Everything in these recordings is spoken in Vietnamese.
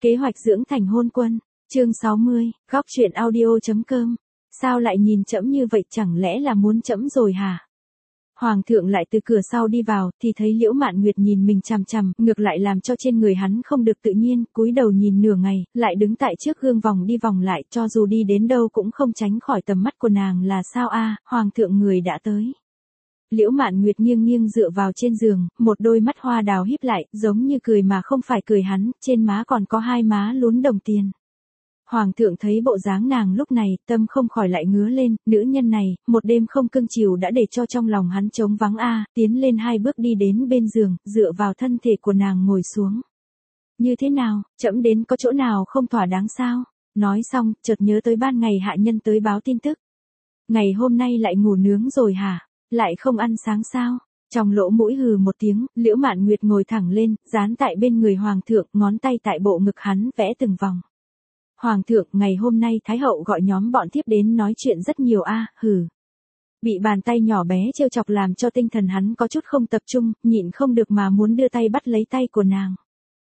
Kế hoạch dưỡng thành hôn quân, chương 60, góc truyện audio.com. Sao lại nhìn trẫm như vậy, chẳng lẽ là muốn trẫm rồi hả? Hoàng thượng lại từ cửa sau đi vào, thì thấy Liễu Mạn Nguyệt nhìn mình chằm chằm, ngược lại làm cho trên người hắn không được tự nhiên, cúi đầu nhìn nửa ngày, lại đứng tại trước gương vòng đi vòng lại, cho dù đi đến đâu cũng không tránh khỏi tầm mắt của nàng. Là sao a? Hoàng thượng người đã tới. Liễu Mạn Nguyệt nghiêng nghiêng dựa vào trên giường, một đôi mắt hoa đào híp lại, giống như cười mà không phải cười hắn, trên má còn có hai má lún đồng tiền. Hoàng thượng thấy bộ dáng nàng lúc này, tâm không khỏi lại ngứa lên, nữ nhân này, một đêm không cưng chiều đã để cho trong lòng hắn trống vắng a. Tiến lên hai bước đi đến bên giường, dựa vào thân thể của nàng ngồi xuống. Như thế nào, trẫm đến có chỗ nào không thỏa đáng sao? Nói xong, chợt nhớ tới ban ngày hạ nhân tới báo tin tức. Ngày hôm nay lại ngủ nướng rồi hả? Lại không ăn sáng sao? Trong lỗ mũi hừ một tiếng, Liễu Mạn Nguyệt ngồi thẳng lên, dán tại bên người hoàng thượng, ngón tay tại bộ ngực hắn vẽ từng vòng. Hoàng thượng, ngày hôm nay Thái hậu gọi nhóm bọn thiếp đến nói chuyện rất nhiều a. Hừ. Bị bàn tay nhỏ bé trêu chọc làm cho tinh thần hắn có chút không tập trung, nhịn không được mà muốn đưa tay bắt lấy tay của nàng.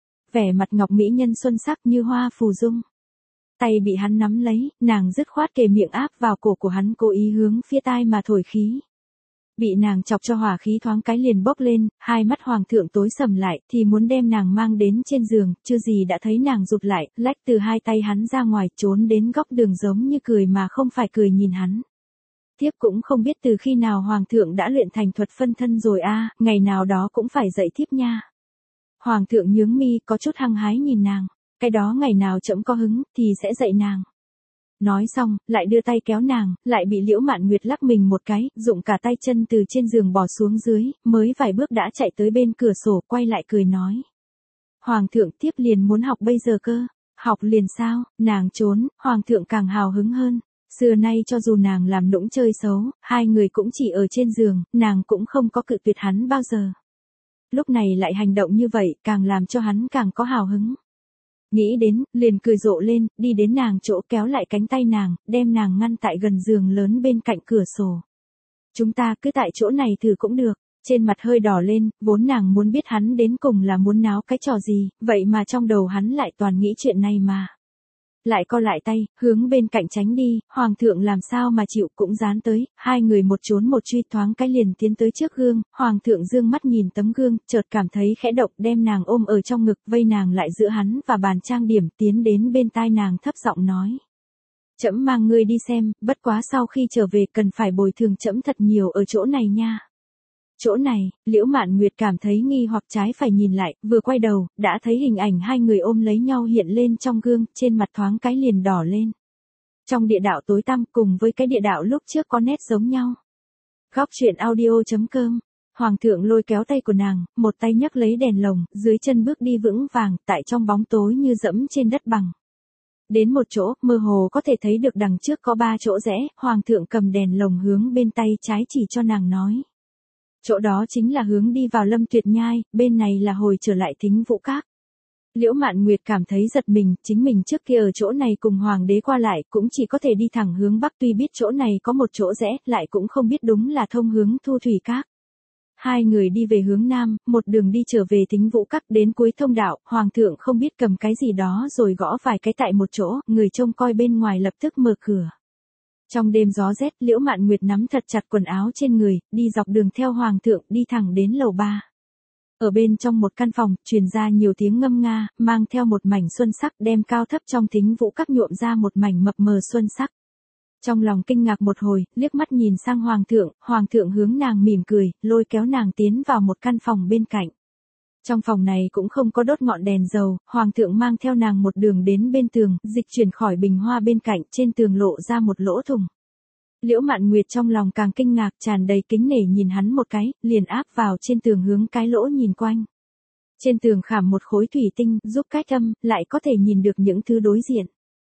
Vẻ mặt ngọc mỹ nhân xuân sắc như hoa phù dung. Tay bị hắn nắm lấy, nàng dứt khoát kề miệng áp vào cổ của hắn, cố ý hướng phía tai mà thổi khí. Bị nàng chọc cho hỏa khí thoáng cái liền bốc lên, hai mắt hoàng thượng tối sầm lại, thì muốn đem nàng mang đến trên giường, chưa gì đã thấy nàng rụt lại, lách từ hai tay hắn ra ngoài, trốn đến góc đường giống như cười mà không phải cười nhìn hắn. Thiếp cũng không biết từ khi nào hoàng thượng đã luyện thành thuật phân thân rồi a, ngày nào đó cũng phải dạy thiếp nha. Hoàng thượng nhướng mi, có chút hăng hái nhìn nàng, cái đó ngày nào trẫm có hứng, thì sẽ dạy nàng. Nói xong, lại đưa tay kéo nàng, lại bị Liễu Mạn Nguyệt lắc mình một cái, dụng cả tay chân từ trên giường bỏ xuống dưới, mới vài bước đã chạy tới bên cửa sổ, quay lại cười nói. Hoàng thượng, thiếp liền muốn học bây giờ cơ. Học liền sao? Nàng trốn, hoàng thượng càng hào hứng hơn. Xưa nay cho dù nàng làm nũng chơi xấu, hai người cũng chỉ ở trên giường, nàng cũng không có cự tuyệt hắn bao giờ. Lúc này lại hành động như vậy, càng làm cho hắn càng có hào hứng. Nghĩ đến, liền cười rộ lên, đi đến nàng chỗ kéo lại cánh tay nàng, đem nàng ngăn tại gần giường lớn bên cạnh cửa sổ. Chúng ta cứ tại chỗ này thử cũng được. Trên mặt hơi đỏ lên, vốn nàng muốn biết hắn đến cùng là muốn náo cái trò gì, vậy mà trong đầu hắn lại toàn nghĩ chuyện này mà. Lại co lại tay, hướng bên cạnh tránh đi, hoàng thượng làm sao mà chịu, cũng dán tới, hai người một trốn một truy, thoáng cái liền tiến tới trước gương, hoàng thượng dương mắt nhìn tấm gương, chợt cảm thấy khẽ động, đem nàng ôm ở trong ngực, vây nàng lại giữa hắn và bàn trang điểm, tiến đến bên tai nàng thấp giọng nói. Trẫm mang ngươi đi xem, bất quá sau khi trở về cần phải bồi thường trẫm thật nhiều ở chỗ này nha. Chỗ này, Liễu Mạn Nguyệt cảm thấy nghi hoặc trái phải nhìn lại, vừa quay đầu, đã thấy hình ảnh hai người ôm lấy nhau hiện lên trong gương, trên mặt thoáng cái liền đỏ lên. Trong địa đạo tối tăm cùng với cái địa đạo lúc trước có nét giống nhau. Góc truyện audio.com. Hoàng thượng lôi kéo tay của nàng, một tay nhấc lấy đèn lồng, dưới chân bước đi vững vàng, tại trong bóng tối như dẫm trên đất bằng. Đến một chỗ, mơ hồ có thể thấy được đằng trước có 3 chỗ rẽ, hoàng thượng cầm đèn lồng hướng bên tay trái chỉ cho nàng nói. Chỗ đó chính là hướng đi vào Lâm Tuyệt Nhai, bên này là hồi trở lại Thính Vũ Các. Liễu Mạn Nguyệt cảm thấy giật mình, chính mình trước kia ở chỗ này cùng hoàng đế qua lại, cũng chỉ có thể đi thẳng hướng bắc, tuy biết chỗ này có một chỗ rẽ, lại cũng không biết đúng là thông hướng Thu Thủy Các. Hai người đi về hướng nam, một đường đi trở về Thính Vũ Các, đến cuối thông đạo, hoàng thượng không biết cầm cái gì đó rồi gõ vài cái tại một chỗ, người trông coi bên ngoài lập tức mở cửa. Trong đêm gió rét, Liễu Mạn Nguyệt nắm thật chặt quần áo trên người, đi dọc đường theo hoàng thượng, đi thẳng đến lầu 3. Ở bên trong một căn phòng, truyền ra nhiều tiếng ngâm nga, mang theo một mảnh xuân sắc, đem cao thấp trong Thính Vũ Các nhuộm ra một mảnh mập mờ xuân sắc. Trong lòng kinh ngạc một hồi, liếc mắt nhìn sang hoàng thượng hướng nàng mỉm cười, lôi kéo nàng tiến vào một căn phòng bên cạnh. Trong phòng này cũng không có đốt ngọn đèn dầu, hoàng thượng mang theo nàng một đường đến bên tường, dịch chuyển khỏi bình hoa bên cạnh, trên tường lộ ra một lỗ thủng. Liễu Mạn Nguyệt trong lòng càng kinh ngạc, tràn đầy kính nể nhìn hắn một cái, liền áp vào trên tường hướng cái lỗ nhìn quanh. Trên tường khảm một khối thủy tinh, giúp cách âm, lại có thể nhìn được những thứ đối diện.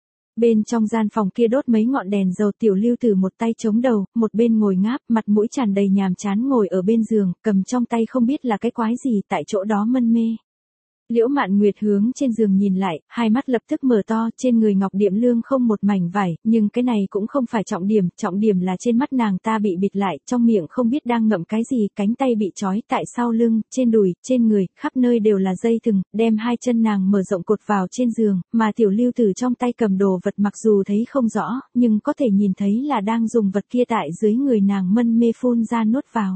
Bên trong gian phòng kia đốt mấy ngọn đèn dầu, Tiểu Lưu Tử một tay chống đầu, một bên ngồi ngáp, mặt mũi tràn đầy nhàm chán ngồi ở bên giường, cầm trong tay không biết là cái quái gì tại chỗ đó mân mê. Liễu Mạn Nguyệt hướng trên giường nhìn lại, hai mắt lập tức mở to, trên người Ngọc Điệm Lương không một mảnh vải, nhưng cái này cũng không phải trọng điểm là trên mắt nàng ta bị bịt lại, trong miệng không biết đang ngậm cái gì, cánh tay bị trói tại sau lưng, trên đùi, trên người, khắp nơi đều là dây thừng, đem hai chân nàng mở rộng cột vào trên giường, mà Tiểu Lưu Tử trong tay cầm đồ vật mặc dù thấy không rõ, nhưng có thể nhìn thấy là đang dùng vật kia tại dưới người nàng mân mê phun ra nuốt vào.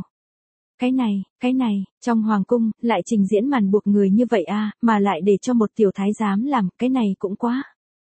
Cái này, trong hoàng cung, lại trình diễn màn buộc người như vậy a, mà lại để cho một tiểu thái giám làm, cái này cũng quá.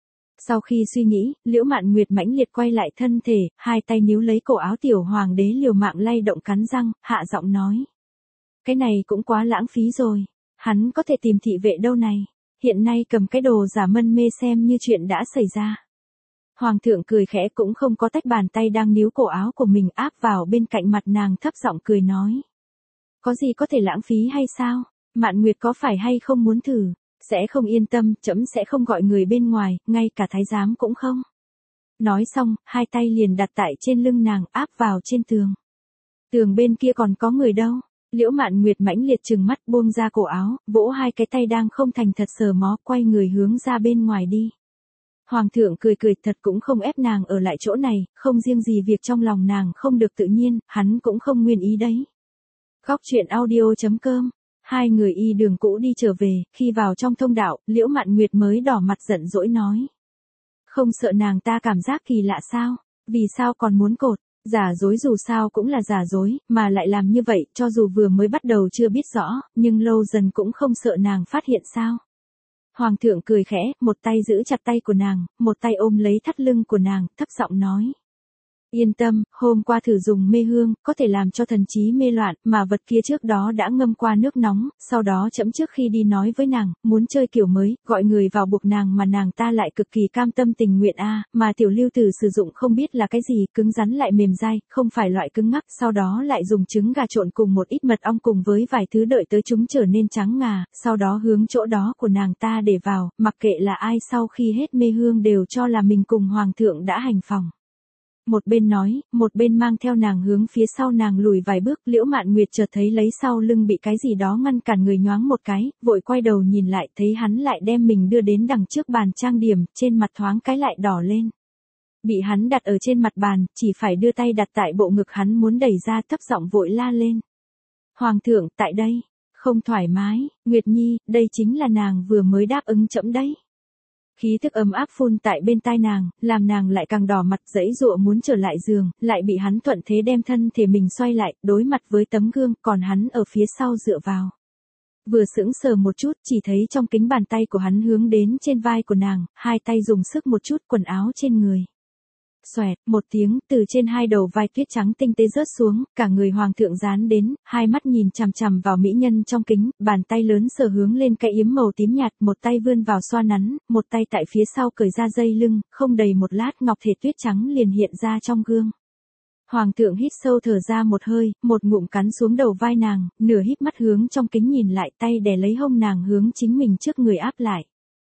Sau khi suy nghĩ, Liễu Mạn Nguyệt mãnh liệt quay lại thân thể, hai tay níu lấy cổ áo tiểu hoàng đế liều mạng lay động cắn răng, hạ giọng nói. Cái này cũng quá lãng phí rồi, hắn có thể tìm thị vệ đâu này, hiện nay cầm cái đồ giả mân mê xem như chuyện đã xảy ra. Hoàng thượng cười khẽ cũng không có tách bàn tay đang níu cổ áo của mình áp vào bên cạnh mặt nàng thấp giọng cười nói. Có gì có thể lãng phí hay sao? Mạn Nguyệt có phải hay không muốn thử? Sẽ không yên tâm, trẫm sẽ không gọi người bên ngoài, ngay cả thái giám cũng không. Nói xong, hai tay liền đặt tại trên lưng nàng áp vào trên tường. Tường bên kia còn có người đâu? Liễu Mạn Nguyệt mãnh liệt trừng mắt buông ra cổ áo, vỗ hai cái tay đang không thành thật sờ mó, quay người hướng ra bên ngoài đi. Hoàng thượng cười thật cũng không ép nàng ở lại chỗ này, không riêng gì việc trong lòng nàng không được tự nhiên, hắn cũng không nguyên ý đấy. Góc truyện audio.com. Hai người y đường cũ đi trở về, khi vào trong thông đạo, Liễu Mạn Nguyệt mới đỏ mặt giận dỗi nói. Không sợ nàng ta cảm giác kỳ lạ sao? Vì sao còn muốn cột? Giả dối dù sao cũng là giả dối, mà lại làm như vậy, cho dù vừa mới bắt đầu chưa biết rõ, nhưng lâu dần cũng không sợ nàng phát hiện sao? Hoàng thượng cười khẽ, một tay giữ chặt tay của nàng, một tay ôm lấy thắt lưng của nàng, thấp giọng nói. Yên tâm, hôm qua thử dùng mê hương, có thể làm cho thần trí mê loạn, mà vật kia trước đó đã ngâm qua nước nóng, sau đó trẫm trước khi đi nói với nàng, muốn chơi kiểu mới, gọi người vào buộc nàng mà nàng ta lại cực kỳ cam tâm tình nguyện mà Tiểu Lưu Tử sử dụng không biết là cái gì, cứng rắn lại mềm dai, không phải loại cứng ngắc, sau đó lại dùng trứng gà trộn cùng một ít mật ong cùng với vài thứ đợi tới chúng trở nên trắng ngà, sau đó hướng chỗ đó của nàng ta để vào, mặc kệ là ai sau khi hết mê hương đều cho là mình cùng hoàng thượng đã hành phòng. Một bên nói, một bên mang theo nàng hướng phía sau nàng lùi vài bước, Liễu Mạn Nguyệt chợt thấy lấy sau lưng bị cái gì đó ngăn cản người nhoáng một cái, vội quay đầu nhìn lại, thấy hắn lại đem mình đưa đến đằng trước bàn trang điểm, trên mặt thoáng cái lại đỏ lên. Bị hắn đặt ở trên mặt bàn, chỉ phải đưa tay đặt tại bộ ngực hắn muốn đẩy ra, thấp giọng vội la lên. Hoàng thượng, tại đây, không thoải mái, Nguyệt Nhi, đây chính là nàng vừa mới đáp ứng trẫm đấy. Khí thức ấm áp phun tại bên tai nàng, làm nàng lại càng đỏ mặt giãy giụa muốn trở lại giường, lại bị hắn thuận thế đem thân thể mình xoay lại, đối mặt với tấm gương, còn hắn ở phía sau dựa vào. Vừa sững sờ một chút, chỉ thấy trong kính bàn tay của hắn hướng đến trên vai của nàng, hai tay dùng sức một chút quần áo trên người. Xoẹt, một tiếng, từ trên hai đầu vai tuyết trắng tinh tế rớt xuống, cả người hoàng thượng dán đến, hai mắt nhìn chằm chằm vào mỹ nhân trong kính, bàn tay lớn sờ hướng lên cái yếm màu tím nhạt, một tay vươn vào xoa nắn, một tay tại phía sau cởi ra dây lưng, không đầy một lát ngọc thể tuyết trắng liền hiện ra trong gương. Hoàng thượng hít sâu thở ra một hơi, một ngụm cắn xuống đầu vai nàng, nửa híp mắt hướng trong kính nhìn lại, tay đè lấy hông nàng hướng chính mình trước người áp lại.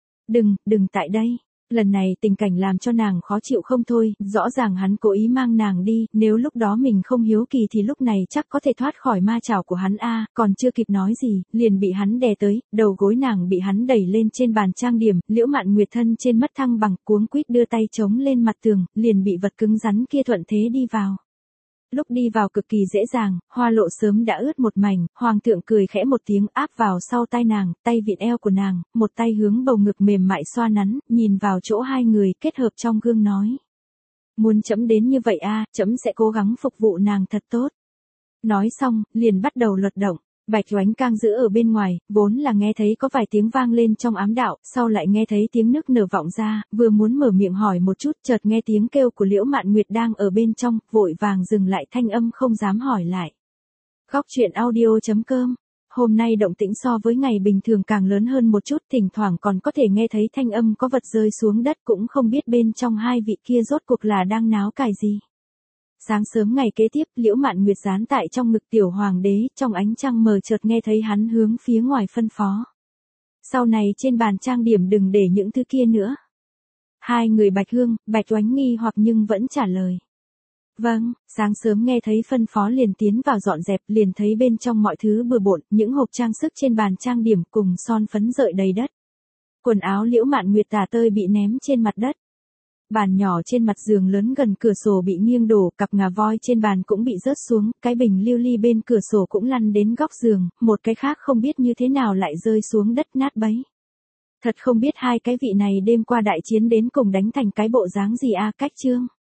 Đừng tại đây. Lần này tình cảnh làm cho nàng khó chịu không thôi, rõ ràng hắn cố ý mang nàng đi, nếu lúc đó mình không hiếu kỳ thì lúc này chắc có thể thoát khỏi ma chảo của hắn còn chưa kịp nói gì, liền bị hắn đè tới, đầu gối nàng bị hắn đẩy lên trên bàn trang điểm, Liễu Mạn Nguyệt thân trên mất thăng bằng, cuống quýt đưa tay chống lên mặt tường, liền bị vật cứng rắn kia thuận thế đi vào. Lúc đi vào cực kỳ dễ dàng, hoa lộ sớm đã ướt một mảnh, hoàng thượng cười khẽ một tiếng áp vào sau tai nàng, tay vịn eo của nàng, một tay hướng bầu ngực mềm mại xoa nắn, nhìn vào chỗ hai người kết hợp trong gương nói. Muốn trẫm đến như vậy trẫm sẽ cố gắng phục vụ nàng thật tốt. Nói xong, liền bắt đầu luật động. Bạch Oánh Cang giữ ở bên ngoài, vốn là nghe thấy có vài tiếng vang lên trong ám đạo, sau lại nghe thấy tiếng nức nở vọng ra, vừa muốn mở miệng hỏi một chút, chợt nghe tiếng kêu của Liễu Mạn Nguyệt đang ở bên trong, vội vàng dừng lại thanh âm không dám hỏi lại. Góc truyện audio.com. Hôm nay động tĩnh so với ngày bình thường càng lớn hơn một chút, thỉnh thoảng còn có thể nghe thấy thanh âm có vật rơi xuống đất, cũng không biết bên trong hai vị kia rốt cuộc là đang náo cài gì. Sáng sớm ngày kế tiếp, Liễu Mạn Nguyệt dán tại trong ngực tiểu hoàng đế, trong ánh trăng mờ chợt nghe thấy hắn hướng phía ngoài phân phó. Sau này trên bàn trang điểm đừng để những thứ kia nữa. Hai người Bạch Hương, Bạch Oánh nghi hoặc nhưng vẫn trả lời. Vâng, sáng sớm nghe thấy phân phó liền tiến vào dọn dẹp, liền thấy bên trong mọi thứ bừa bộn, những hộp trang sức trên bàn trang điểm cùng son phấn rơi đầy đất. Quần áo Liễu Mạn Nguyệt tả tơi bị ném trên mặt đất. Bàn nhỏ trên mặt giường lớn gần cửa sổ bị nghiêng đổ, cặp ngà voi trên bàn cũng bị rớt xuống, cái bình lưu ly bên cửa sổ cũng lăn đến góc giường, một cái khác không biết như thế nào lại rơi xuống đất nát bấy. Thật không biết hai cái vị này đêm qua đại chiến đến cùng đánh thành cái bộ dáng gì a. Cách Trương.